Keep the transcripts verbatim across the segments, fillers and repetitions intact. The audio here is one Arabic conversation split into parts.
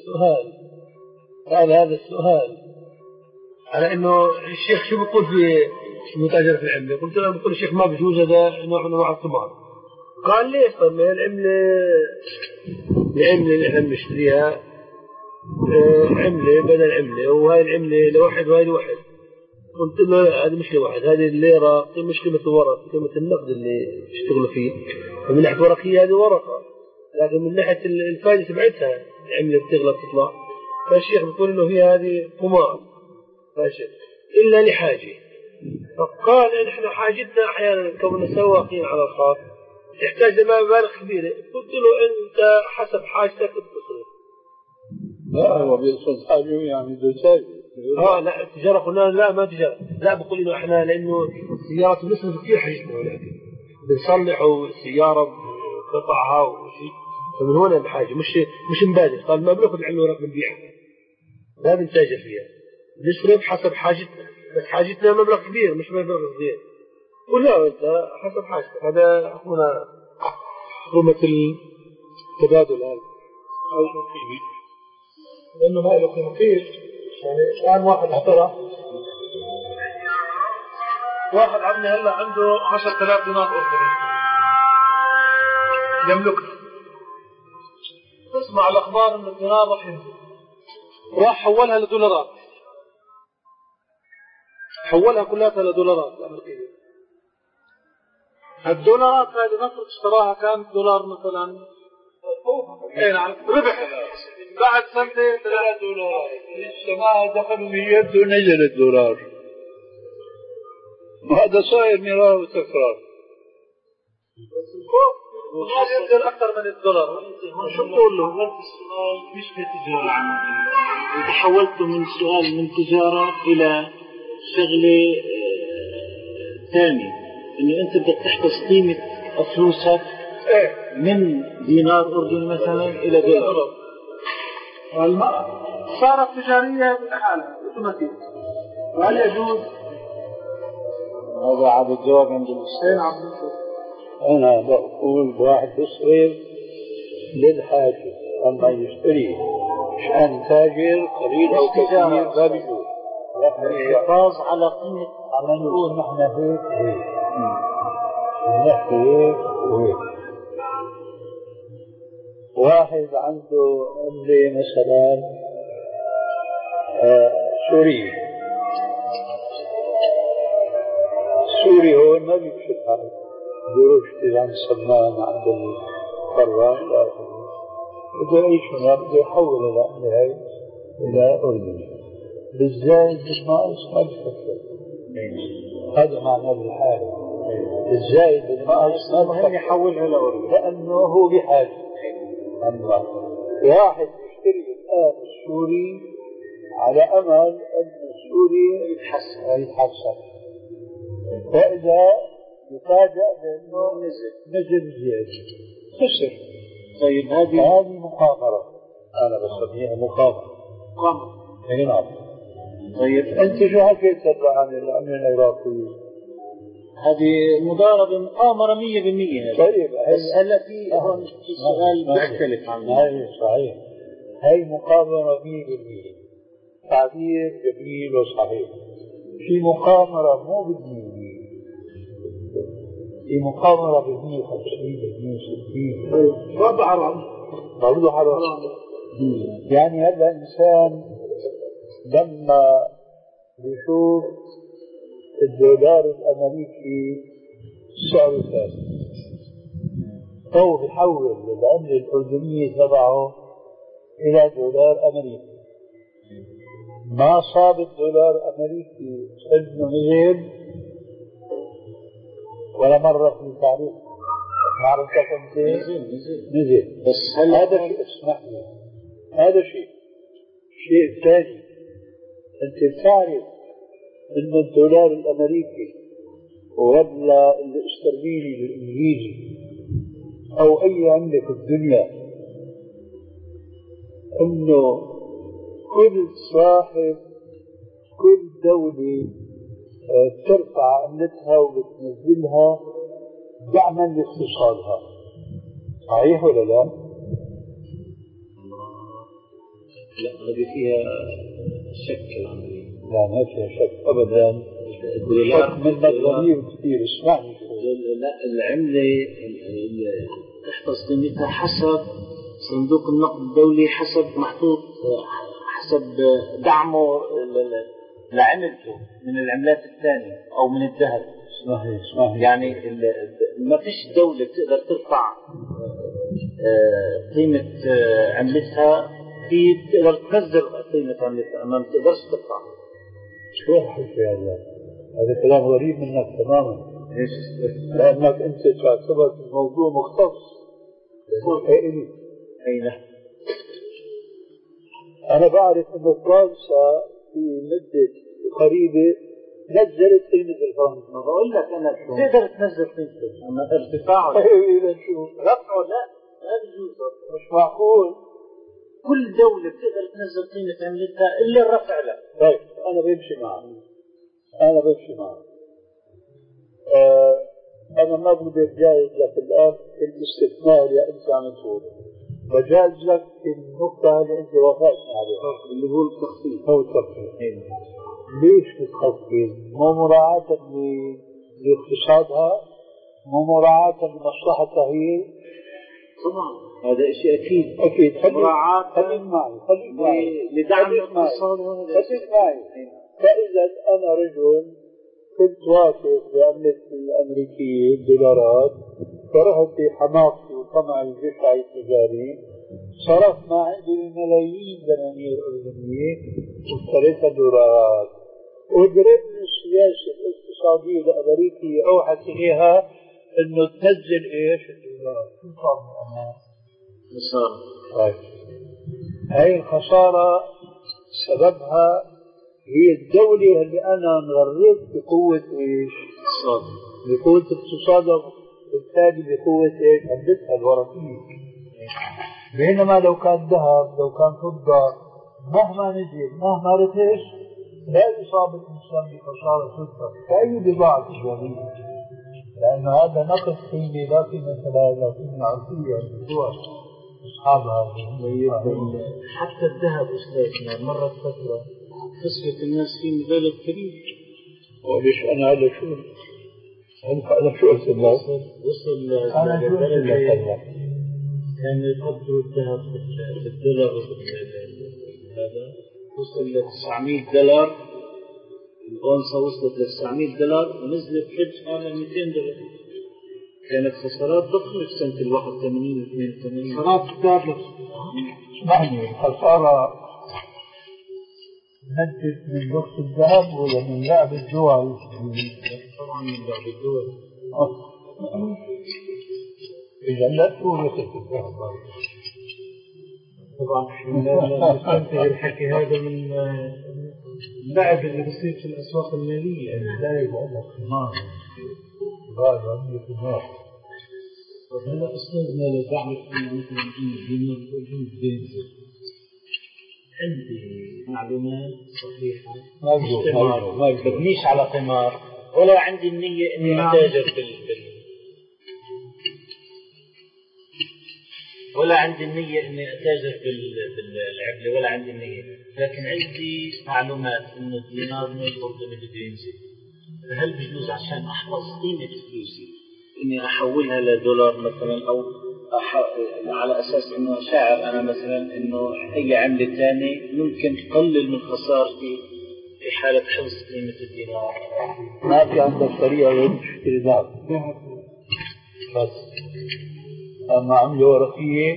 سؤال سأل هذا السؤال على إنه الشيخ شو بيقول في المتاجرة في العملة. قلت له بيقول الشيخ ما بيجوز هذا نوع من أنواع الثمار. قال ليش؟ طب العملة العملة اللي احنا بنشتريها عملة بدل عملة، وهاي العملة لواحد وهاي لواحد. قلت له هذه مش لواحد، هذه الليرة مش قيمة الورق، قيمة النقد اللي يشتغلوا فيه. ومن ناحية ورقية هذه ورقة، لكن من ناحية الفائدة تبعتها العملة بتغلى بتطلع. فالشيخ بيقول إنه هي هذه قمار ماشي إلا لحاجة. فقال إن إحنا حاجتنا أحيانا كوننا سواقين على الخاص تحتاج لمبالغ كبيرة. قلت له أنت حسب حاجتك بتصرف. لا هو بيقصد حاجة يعني دجاج. اه لا التجارة قلنا لا ما تجارة، لا بقول إنه إحنا لأنه السيارة بنصرف كثير حاجتنا، ولكن بنصلحوا السيارة بقطعها وشيء، فمن هنا بحاجة مش مش مبادئ. قال ما بناخذ العملة ورق بنبيعها، ما بنتاجر فيها، نصرف حسب حاجتنا، بس حاجتنا مبلغ كبير مش مبلغ صغير. ولا أنت حسب حاجتك. هذا هنا حكومة التبادل هذا أو القيمة، لأنه هاي القيمة كثير. يعني الآن واحد احترى واحد عمي هلا عنده عشرة آلاف دينار أردني يملكها، تسمع الأخبار إن الدينار راح ينزل، راح حولها لدولارات، حولها كلها لدولارات أمريكية. الدولارات هذه نفرض اشتراها كان دولار مثلا اي نعم ربح بعد سنتين ثلاثة دولار، السماء دخلوا مية ونزل الدولار. وهذا صاير مرار وتكرار. بس الفوق ينزل أكثر من الدولار. شو بقول له؟ السؤال مش كتجارة عامة، إذا حولته من سؤال من تجارة إلى شغلة ثانية، إنه أنت بدك تحفظ قيمة فلوسك من دينار أردني مثلا إلى دولار. والمرأة صارت تجارية بحالها اوتوماتيك، وهل يجوز؟ هذا عاد الجواب عند المسلمين. أنا بقول واحد يصرف للحاجة، أما يشتري عشان تاجر قليل أو كثير ما بيجوز. الحفاظ على قيمة عم نقول نحن هيك هيك نحكي هيك وهيك. واحد عنده عملة مثلا آه سوري سوري هون ما بيمشي الحال، بيروح يشتري عند سلمان عند القرة إلى آخره، بده يعيش هنا، بده يحول العملة هاي إلى أردني بالزايد مش ناقص ما بيفكر. هذا معنى الحالة الزايد بالناقص ما بيفكر يحولها لأردني لأنه هو بحاجة. أما واحد يشتري الآن السوري على أمل أن السوري يتحسن يتحسن، فإذا يفاجأ بأنه نزل نزل زيادة خسر. طيب هذه هذه مخاطرة، أنا بسميها مخاطرة. مخاطرة. أي نعم. طيب أنت شو حكيت عن العملة العراقية؟ هذه مضاربة مؤامرة مية بالمية. طيب هلا في هون في سؤال بيختلف عن هذا. صحيح، هي مقامرة مية بالمية، تعبير جميل وصحيح. في مقامرة مو بالمية، في مقامرة بالمية وخمسين بالمية وستين برضه حرام برضه حرام. يعني هذا إنسان لما يشوف الدولار الأمريكي سعره ثاني أو بيحول العملة الأردنية تبعه إلى دولار أمريكي، ما صاب الدولار الأمريكي إنه نزل ولا مرة في التاريخ. معرفة كم نزل نزل بس هذا شيء. اسمح لي، هذا شيء شيء ثاني. أنت تعرف إن الدولار الأمريكي ولا الاسترليني الإنجليزي أو أي عملة في الدنيا إنه كل صاحب كل دولة ترفع عملتها وبتنزلها دعما لاقتصادها، صحيح ولا لا؟ لا هذه فيها شك العملية. لا ما فيها شك أبدا. الدولار من الغريب كثير اسمعني. لا العملة تحفظ قيمتها حسب صندوق النقد الدولي، حسب محطوط حسب دعمه لعملته من العملات الثانية أو من الذهب. صحيح صحيح. يعني ما فيش دولة تقدر ترفع قيمة عملتها، في تقدر تنزل قيمة عملتها أما ما تقدرش ترفع. شو الحكي هذا؟ هذا كلام غريب منك تماما. ليش؟ لأنك أنت تعتبر الموضوع مختص. أي نعم. أنا بعرف أن فرنسا في مدة قريبة نزلت قيمة الفرنك. ما بقول لك أنا تقدر تنزل قيمته أما ارتفاعه إذا شو رفعه لا لا بيجوز. مش معقول كل دولة بتقدر تنزل قيمة عملتها إلا الرفع لا. طيب أنا بمشي معك أنا بمشي معك آه أنا ما بقدر جايز لك الآن الاستثناء اللي أنت عم تقول، بجاز لك النقطة اللي أنت وافقتني عليها اللي هو التخفيض. هو التخفيض. ليش بتخفض؟ مو مراعاة لاقتصادها، مو مراعاة لمصلحتها هي. طبعا هذا شيء أكيد أكيد. مراعاة خليك معي خليك معي لدعم الاقتصاد. خليك معي. فإذا أنا رجل كنت واثق بعملة الأمريكية الدولارات، فرحت بحماقتي وطمعي الجشعي التجاري، صرفت ما عندي ملايين دنانير أردنية واشتريتها دولارات، وقريت من السياسة الاقتصادية الأمريكية أوحت إليها إنه تنزل إيش الدولار. شو صار من أمان؟ خسارة. طيب هاي الخسارة سببها هي الدولة اللي أنا انغريت بقوة إيش؟ اقتصاد. بقوة اقتصادها، بالتالي بقوة إيش؟ عملتها الورقية. بينما لو كان ذهب، لو كان فضة، مهما نزل مهما رخص لا يصاب الإنسان بخسارة تذكر كأي بضاعة تجارية، لأن هذا نقص قيمة لا قيمة لها لا قيمة عرفية للدول أصحابها. حتى الذهب أستاذنا مرت فترة خسرت الناس فيه مبالغ كبيرة. وليش أنا هذا شو؟ أنا شو قلت لك؟ وصل أنا شو قلت لك؟ كان يقدروا الذهب بالدولار هذا وصل ل تسعمية دولار، الأونصة وصلت ل تسعمية دولار ونزلت فجأة ل مئتين دولار. كانت خسارات ضخمة في سنة ال واحد وثمانين اثنين وثمانين. خسارات كبيرة. اسمعني، الخسارة نتج من رخص الذهب ولا من لعب الدول؟ طبعا من لعب الدول. إذا لا تكون رخص الذهب. طبعا نستنتج الحكي هذا من اللعب اللي بيصير في الأسواق المالية. لا يبقى لك خمار. هذا عندي خمار. هلا أستاذنا لو بعرف أنا مثلا إنه الوجود بينزل، عندي معلومات صحيحة ما ببنيش على قمار ولا عندي النية إني أتاجر بال ولا عندي النية إني أتاجر بالعملة ولا عندي النية، لكن عندي معلومات إنه الدينار من الأردن بده ينزل. فهل بيجوز عشان أحفظ قيمة فلوسي إني أحولها لدولار مثلا، أو أح... على أساس إنه شاعر أنا مثلا إنه أي عملة ثانية ممكن تقلل من خسارتي في حالة حفظ قيمة الدينار؟ ما في عندك طريقة غير تشتري ذهب بس. أما عملة ورقية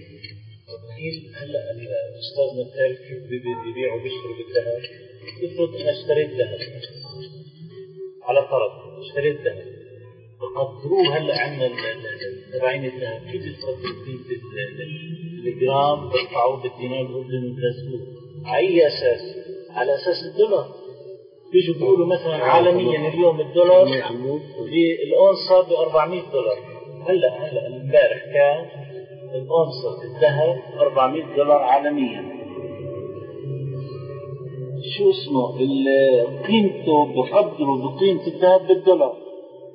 هلا الأستاذ مثال كيف بيبيع وبيشتري بالذهب. افرض أنا اشتريت ذهب على فرض اشتريت ذهب بقدروه هلا عندنا تبعين الذهب كيف يقدروا قيمة الجرام برفعوه بالدينار الأردني وبنزلوه على أي أساس؟ على أساس الدولار. بيجوا بيقولوا مثلا عالميا اليوم الدولار بالأونصة ب أربعمية دولار. هلا هلا امبارح كان الأونصة الذهب أربعمية دولار عالميا. شو اسمه قيمته بقدره بقيمة الذهب بالدولار.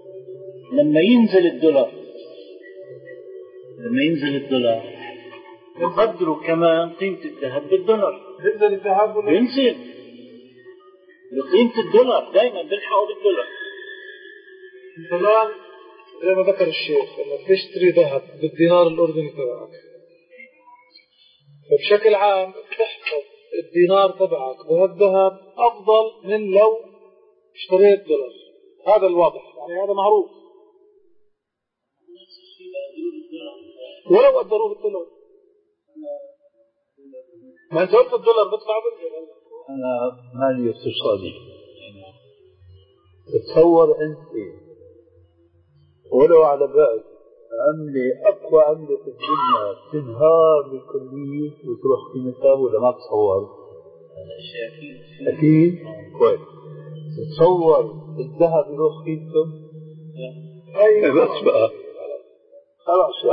لما ينزل الدولار لما ينزل الدولار يقدروا كمان قيمة الذهب بالدولار. ينزل الذهب ولا ينزل بقيمة الدولار، دائما بيلحقوا بالدولار. الآن زي ما ذكر الشيخ انك تشتري ذهب بالدينار الاردني تبعك، فبشكل عام تحفظ الدينار تبعك بهالذهب افضل من لو اشتريت دولار. هذا الواضح، يعني هذا معروف. ولو قدروه بالدولار، ما انت قلت الدولار بدفع بالدولار. انا مالي اقتصادي، تصور انت ولو على بالك عملة أقوى عملة في الدنيا تنهار بالكلية وتروح قيمتها، ولا ما تصور؟ هذا شيء أكيد. أكيد؟ كويس. تصور الذهب يروح قيمته؟ أي بس بقى خلاص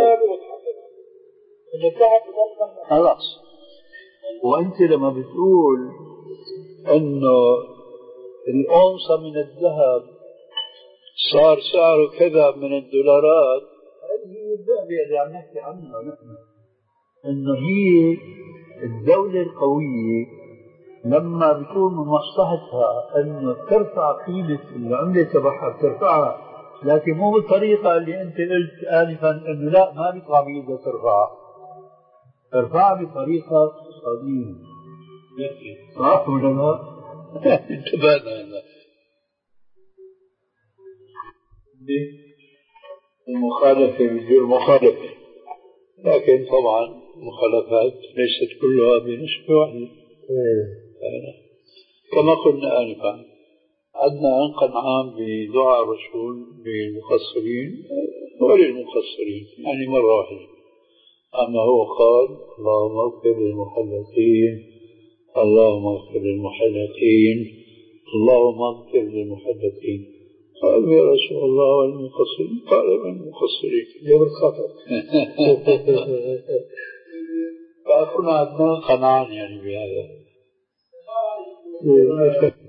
خلاص. وأنت لما بتقول إنه الأونصة من الذهب صار سعره كذا من الدولارات، هذه الذهب اللي عم نحكي عنها نحن، انه هي الدولة القوية لما بيكون من مصلحتها انه ترفع قيمة العملة تبعها بترفعها، لكن مو بالطريقة اللي انت قلت آنفا انه لا ما بيطلع بإيدها ترفعها، ترفعها بطريقة اقتصادية. صح ولا لا؟ انتبهنا هنا. المخالفة بتصير مخالفة، لكن طبعا المخالفات ليست كلها بنسبة واحدة. كما قلنا آنفا عندنا عنقا عام بدعاء الرسول للمقصرين وللمقصرين، يعني مرة واحدة. أما هو قال اللهم اغفر للمحلقين، اللهم اغفر للمحلقين، اللهم اغفر للمحلقين. قال يا رسول الله والمقصرين؟ قال من المقصرين؟ يوم الخطر. فكنا عندنا قناعة يعني بهذا.